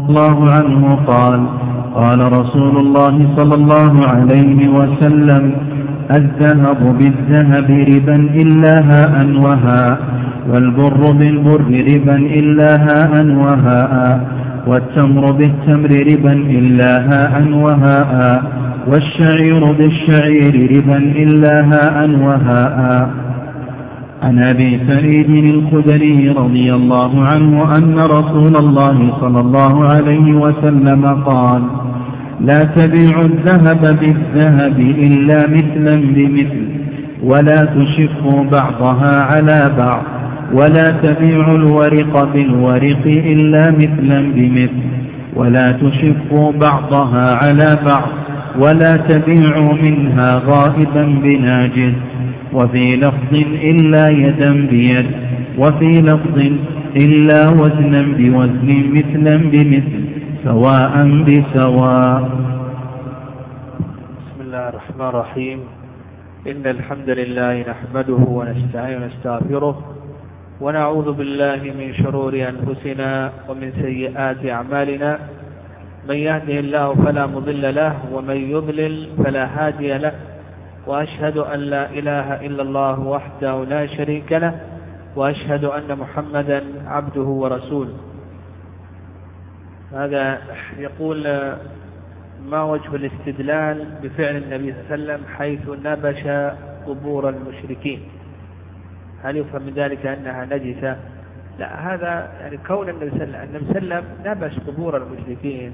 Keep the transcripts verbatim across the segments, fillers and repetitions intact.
الله عنه قال: قال رسول الله صلى الله عليه وسلم: الذهب بالذهب ربا إلا هاء وهاء، والبر بالبر ربا إلا هاء وهاء، والتمر بالتمر ربا إلا هاء وهاء، والشعير بالشعير ربا إلا هاء وهاء. عن أبي سعيد الخدري رضي الله عنه أن رسول الله صلى الله عليه وسلم قال: لا تبيعوا الذهب بالذهب إلا مثلا بمثل، ولا تشفوا بعضها على بعض، ولا تبيعوا الورق بالورق إلا مثلا بمثل، ولا تشفوا بعضها على بعض، ولا تبيعوا منها غائبا بناجز، وفي لفظ إلا يدا بيد، وفي لفظ إلا وزنا بوزن مثلا بمثل سواء بسواء. بسم الله الرحمن الرحيم. إن الحمد لله نحمده ونستعين ونستغفره، ونعوذ بالله من شرور أنفسنا ومن سيئات أعمالنا. من يهده الله فلا مضل له، ومن يضلل فلا هادي له، وأشهد أن لا إله إلا الله وحده لا شريك له، وأشهد أن محمدا عبده ورسوله. هذا يقول: ما وجه الاستدلال بفعل النبي صلى الله عليه وسلم حيث نبش قبور المشركين؟ هل يفهم من ذلك أنها نجسة؟ لا، هذا يعني كون النبي صلى الله عليه وسلم نبش قبور المشركين،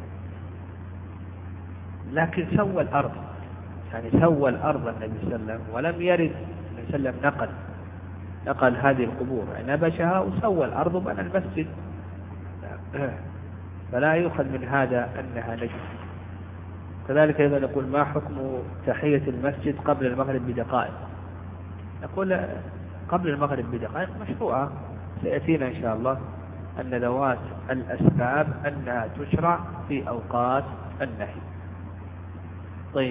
لكن سوى الأرض، يعني سوى الأرض النبي صلى الله عليه وسلم، ولم يرد النبي صلى الله عليه وسلم نقل نقل هذه القبور، يعني نبشها وسوى الأرض وبنى المسجد، فلا يؤخذ من هذا أنها نجسة. كذلك أيضا نقول: ما حكم تحية المسجد قبل المغرب بدقائق؟ نقول قبل المغرب بدقائق مشروعة، سيأتينا إن شاء الله أن ذوات الأسباب أنها تشرع في أوقات النهي. طيب،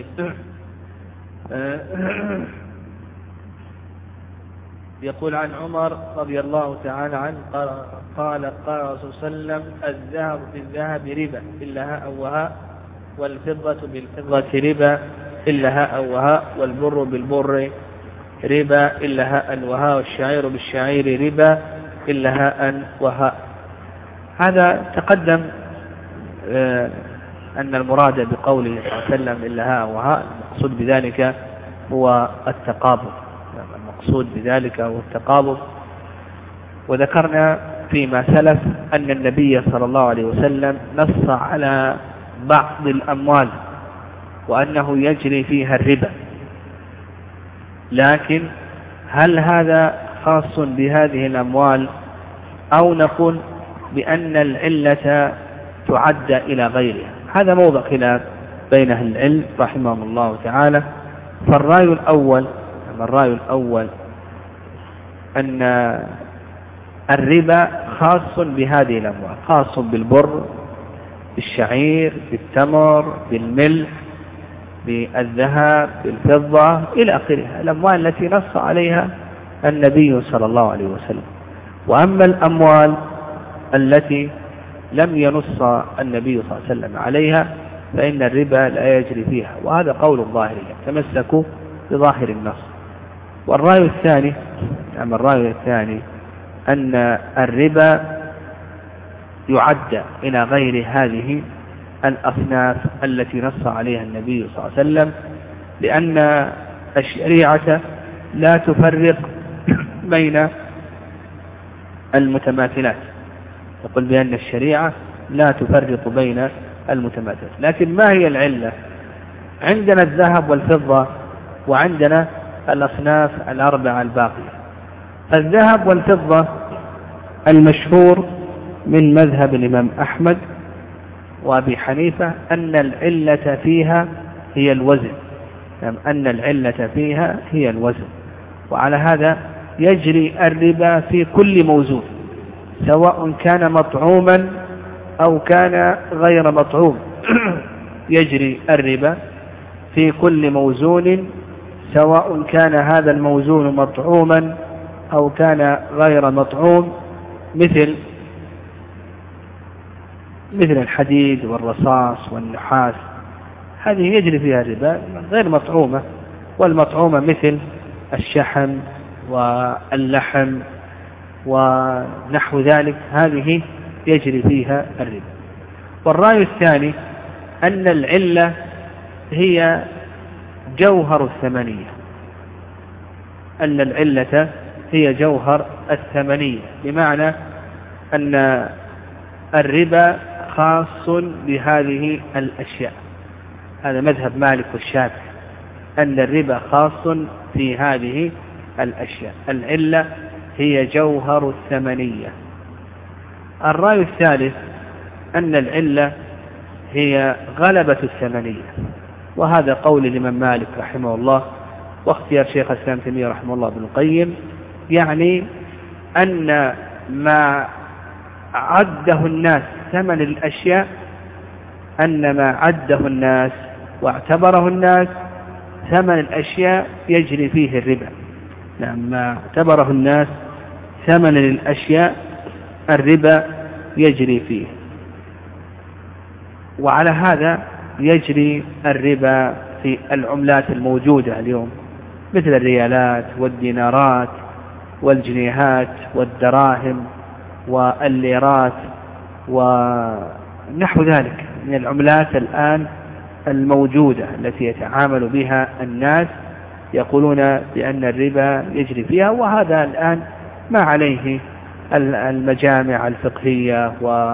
يقول عن عمر رضي الله تعالى عنه قال: قال قال الرسول صلى الله عليه وسلم: الذهب بالذهب ربا إلا هاء وهاء، والفضة بالفضة ربا إلا هاء وهاء، والبر بالبر ربا إلا هاء وهاء، والشعير بالشعير ربا إلا هاء وهاء. هذا تقدم آه أن المراد بقوله صلى الله عليه وسلم إلا هاء وهاء المقصود بذلك هو التقابض، المقصود بذلك هو التقابض. وذكرنا فيما سلف أن النبي صلى الله عليه وسلم نص على بعض الأموال وأنه يجري فيها الربا، لكن هل هذا خاص بهذه الأموال، أو نقول بأن العلة تعد إلى غيرها؟ هذا موضع خلاف بين أهل العلم رحمهم الله تعالى. فالرأي الأول الرأي الأول أن الربا خاص بهذه الأموال، خاص بالبر، بالشعير، بالتمر، بالملح، بالذهب، بالفضة إلى آخرها، الأموال التي نص عليها النبي صلى الله عليه وسلم. وأما الأموال التي لم ينص النبي صلى الله عليه وسلم عليها فإن الربا لا يجري فيها، وهذا قول الظاهرية، تمسكوا بظاهر النص. والرأي الثاني يعني الرأي الثاني أن الربا يعد إلى غير هذه الأصناف التي نص عليها النبي صلى الله عليه وسلم، لأن الشريعة لا تفرق بين المتماثلات. يقول بأن الشريعة لا تفرق بين المتماثلات، لكن ما هي العلة؟ عندنا الذهب والفضة، وعندنا الأصناف الأربعة الباقية. الذهب والفضة المشهور من مذهب الإمام أحمد وأبي حنيفة أن العلة فيها هي الوزن، أن العلة فيها هي الوزن، وعلى هذا يجري الربا في كل موزون، سواء كان مطعوما أو كان غير مطعوم. يجري الربا في كل موزون، سواء كان هذا الموزون مطعوما أو كان غير مطعوم، مثل مثل الحديد والرصاص والنحاس، هذه يجري فيها الربا غير مطعومة. والمطعومة مثل الشحم واللحم ونحو ذلك، هذه يجري فيها الربا. والرأي الثاني أن العلة هي جوهر الثمنية، أن العلة هي جوهر الثمنية، بمعنى أن الربا خاص بهذه الأشياء. هذا مذهب مالك والشافعي، أن الربا خاص في هذه الأشياء، العلة هي جوهر الثمنية. الرأي الثالث أن العلة هي غلبة الثمنية، وهذا قول الإمام مالك رحمه الله واختيار شيخ الإسلام تيمية رحمه الله ابن القيم، يعني أن ما عده الناس ثمن الأشياء، أن ما عده الناس واعتبره الناس ثمن الأشياء يجري فيه الربا. نعم، ما اعتبره الناس ثمن الأشياء الربا يجري فيه. وعلى هذا يجري الربا في العملات الموجودة اليوم، مثل الريالات والدينارات والجنيهات والدراهم والليرات ونحو ذلك من العملات الآن الموجودة التي يتعامل بها الناس، يقولون بأن الربا يجري فيها. وهذا الآن ما عليه المجامع الفقهية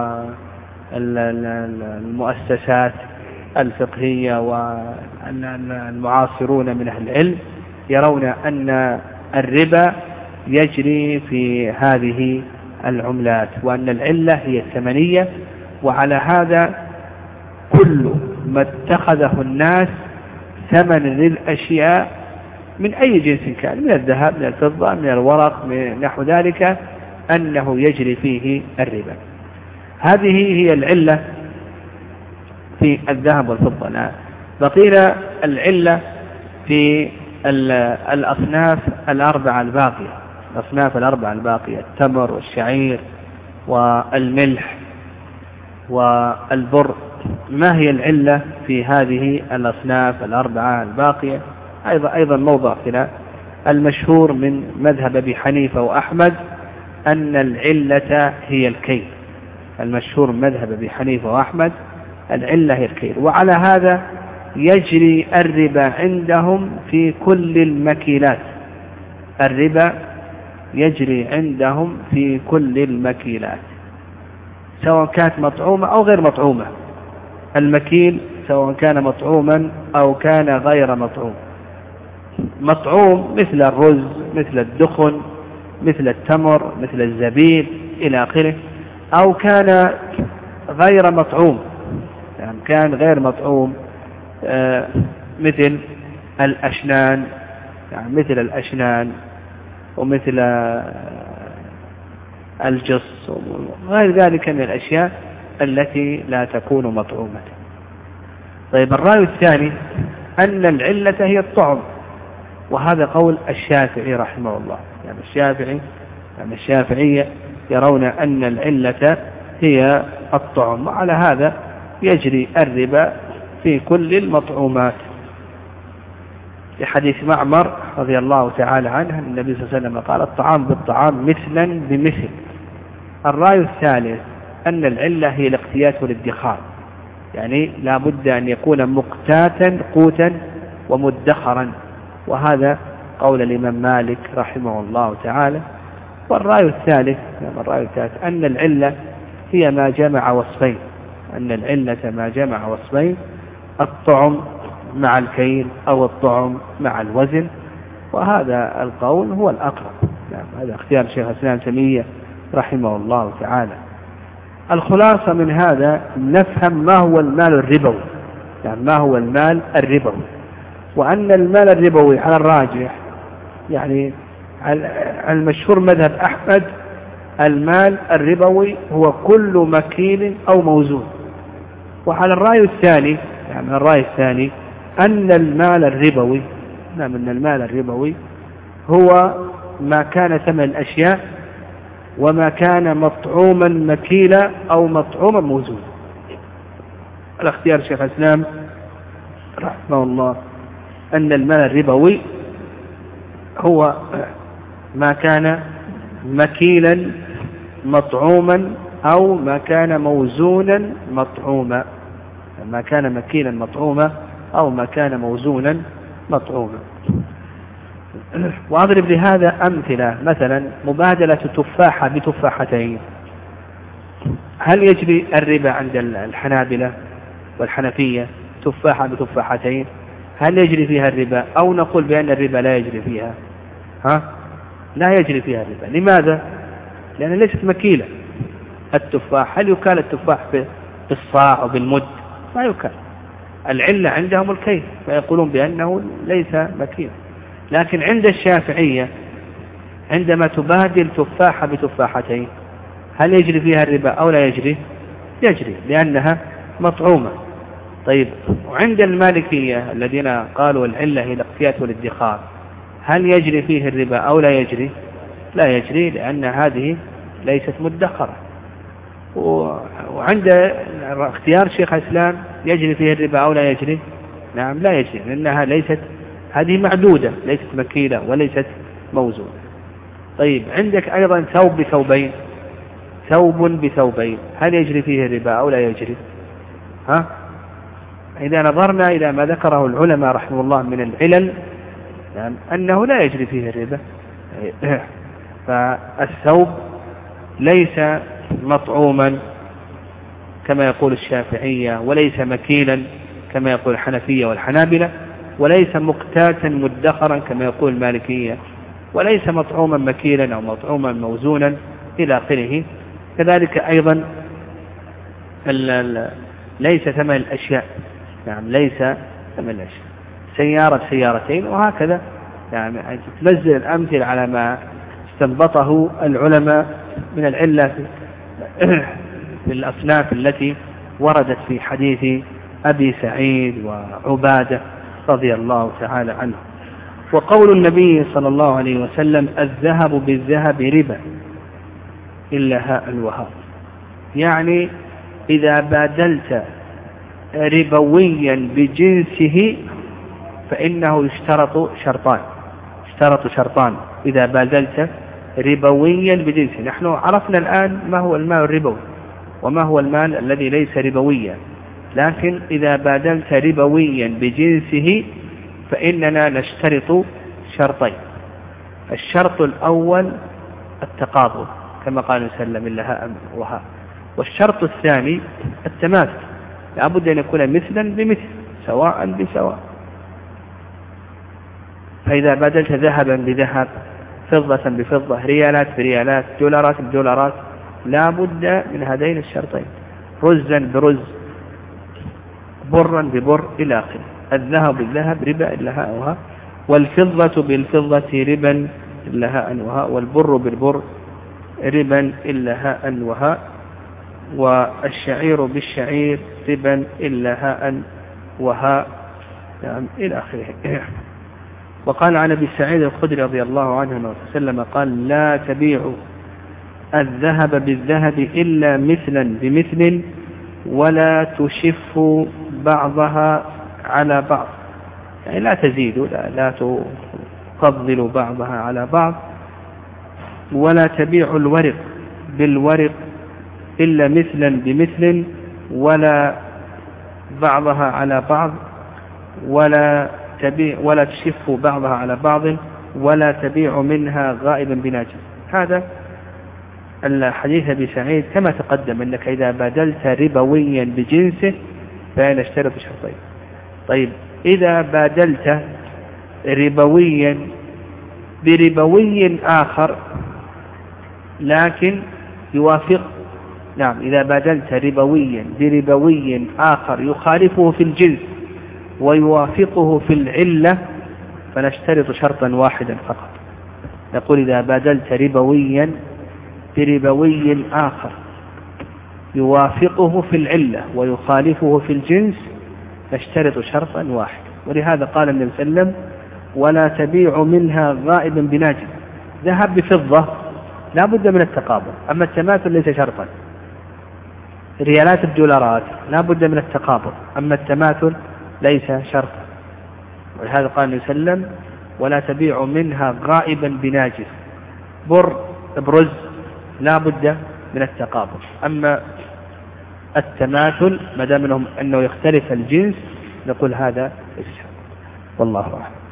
والمؤسسات الفقهية والمعاصرون من أهل العلم، يرون أن الربا يجري في هذه العملات، وأن العلة هي الثمنية. وعلى هذا كل ما اتخذه الناس ثمن للأشياء من أي جنس كان، من الذهب من الفضة من الورق من نحو ذلك، أنه يجري فيه الربا. هذه هي العلة في الذهب والفضة. بقينا العلة في الأصناف الأربعة الباقية، الأصناف الأربعة الباقية: التمر والشعير والملح والبر. ما هي العلة في هذه الأصناف الأربعة الباقية؟ أيضا أيضا موضع خلاف. المشهور من مذهب أبي حنيفة وأحمد أن العلة هي الكيل. المشهور من مذهب أبي حنيفة وأحمد العلة هي الكيل. وعلى هذا يجري الربا عندهم في كل المكيلات. الربا يجري عندهم في كل المكيلات، سواء كانت مطعومة أو غير مطعومة. المكيل سواء كان مطعوما أو كان غير مطعوم. مطعوم مثل الرز، مثل الدخن، مثل التمر، مثل الزبيب إلى آخره، أو كان غير مطعوم، يعني كان غير مطعوم آه مثل الأشنان، يعني مثل الأشنان ومثل الجص وغير ذلك من الأشياء التي لا تكون مطعومة. طيب، الرأي الثاني أن العلة هي الطعم، وهذا قول الشافعي رحمه الله. يعني الشافعي يعني الشافعية يرون أن العلة هي الطعم، وعلى هذا يجري الربا في كل المطعومات. في حديث معمر رضي الله تعالى عنه النبي صلى الله عليه وسلم قال: الطعام بالطعام مثلا بمثل. الرأي الثالث أن العلة هي الاقتيات والادخار، يعني لا بد أن يكون مقتاتا قوتا ومدخرا، وهذا قول الإمام مالك رحمه الله تعالى. والرأي الثالث الرأي الثالث أن العلة هي ما جمع وصفين، أن العلة ما جمع وصفين: الطعم مع الكيل أو الطعم مع الوزن. وهذا القول هو الأقرب. يعني هذا اختيار شيخ الإسلام تيمية رحمه الله تعالى. الخلاصة من هذا نفهم ما هو المال الربوي، يعني ما هو المال الربوي، وأن المال الربوي على الراجح، يعني المشهور مذهب أحمد، المال الربوي هو كل مكيل أو موزون. وعلى الرأي الثاني يعني الرأي الثاني أن المال الربوي نعم أن المال الربوي هو ما كان ثمن الأشياء وما كان مطعوما مكيلا أو مطعوما موزون. الاختيار شيخ الإسلام رحمه الله أن المال الربوي هو ما كان مكيلا مطعوما أو ما كان موزونا مطعوما، ما كان مكيلا مطعوما أو ما كان موزونا مطعوما. وأضرب لهذا أمثلة، مثلا مبادلة تفاحة بتفاحتين، هل يجري الربا عند الحنابلة والحنفية؟ تفاحة بتفاحتين هل يجري فيها الربا، أو نقول بأن الربا لا يجري فيها؟ ها؟ لا يجري فيها الربا. لماذا؟ لأن ليست مكيلة. التفاح هل يكال التفاح بالصاع أو بالمد؟ ما يكال. العلة عندهم الكيل فيقولون بأنه ليس مكيل. لكن عند الشافعية عندما تبادل تفاحة بتفاحتين هل يجري فيها الربا أو لا يجري؟ يجري لأنها مطعومة. طيب، وعند المالكية الذين قالوا العلة هي الاقتيات والادخار هل يجري فيه الربا أو لا يجري؟ لا يجري لأن هذه ليست مدخرة. وعند اختيار شيخ الإسلام يجري فيه الربا أو لا يجري؟ نعم لا يجري، لأنها ليست، هذه معدودة ليست مكيلة وليست موزونة. طيب، عندك أيضا ثوب بثوبين، ثوب بثوبين هل يجري فيه الربا أو لا يجري؟ ها؟ إذا نظرنا إلى ما ذكره العلماء رحمه الله من العلل يعني أنه لا يجري فيه الربا. فالثوب ليس مطعوما كما يقول الشافعية، وليس مكيلا كما يقول الحنفية والحنابلة، وليس مقتاتا مدخرا كما يقول المالكية، وليس مطعوما مكيلا أو مطعوما موزونا إلى آخره. كذلك أيضا ليس ثمن الأشياء، يعني ليس ثمن الأشياء، سيارة سيارتين وهكذا. يعني تنزل الأمثلة على ما استنبطه العلماء من العلة في الأصناف التي وردت في حديث أبي سعيد وعبادة رضي الله تعالى عنه. وقول النبي صلى الله عليه وسلم الذهب بالذهب ربا إلا هاء وهاء، يعني إذا بادلت ربويا بجنسه فإنه يشترط شرطان، يشترط شرطان إذا بادلت ربويا بجنسه. نحن عرفنا الآن ما هو المال الربوي وما هو المال الذي ليس ربويا، لكن إذا بادلت ربويا بجنسه فإننا نشترط شرطين. الشرط الأول التقابل كما قال وسلم إلا هاء وهاء، والشرط الثاني التماثل، لابد أن يكون مثلا بمثل سواء بسواء. فإذا بدلت ذهبا بذهب، فضة بفضة، ريالات بريالات، دولارات بدولارات، لا بد من هذين الشرطين، رزا برز، برا ببر إلى آخره. الذهب بالذهب ربا إلا هاء وهاء، والفضة بالفضة ربا إلا هاء وهاء، والبر بالبر ربا إلا هاء وهاء، والشعير بالشعير ربا إلا هاء وهاء، يعني إلى آخره. وقال عن أبي سعيد الخدري رضي الله عنه وسلم قال لا تبيعوا الذهب بالذهب إلا مثلا بمثل، ولا تشفوا بعضها على بعض، يعني لا تزيدوا، لا, لا تفضلوا بعضها على بعض. ولا تبيعوا الورق بالورق إلا مثلا بمثل، ولا بعضها على بعض، ولا تبيع ولا تشفوا بعضها على بعض، ولا تبيع منها غائبا بناجز. هذا الحديث أبي سعيد كما تقدم أنك إذا بادلت ربويا بجنسه فإن اشترط شرطين. طيب، إذا بادلت ربويا بربوي آخر لكن يوافق، نعم إذا بادلت ربويا بربوي آخر يخالفه في الجنس ويوافقه في العلة فنشترط شرطا واحدا فقط. نقول إذا بادلت ربويا بربوي آخر يوافقه في العلة ويخالفه في الجنس نشترط شرطا واحدا. ولهذا قال النبي صلى الله عليه وسلم ولا تبيع منها غائبا بناجز. ذهب بفضة لا بد من التقابل، أما التماثل ليس شرطا. ريالات الدولارات لا بد من التقابض، أما التماثل ليس شرطا. ولهذا قال النبي صلى الله عليه وسلم ولا تبيع منها غائبا بناجس. بر برز لا بد من التقابض، أما التماثل ما دام انه يختلف الجنس نقول هذا ليس شرطا. والله أعلم.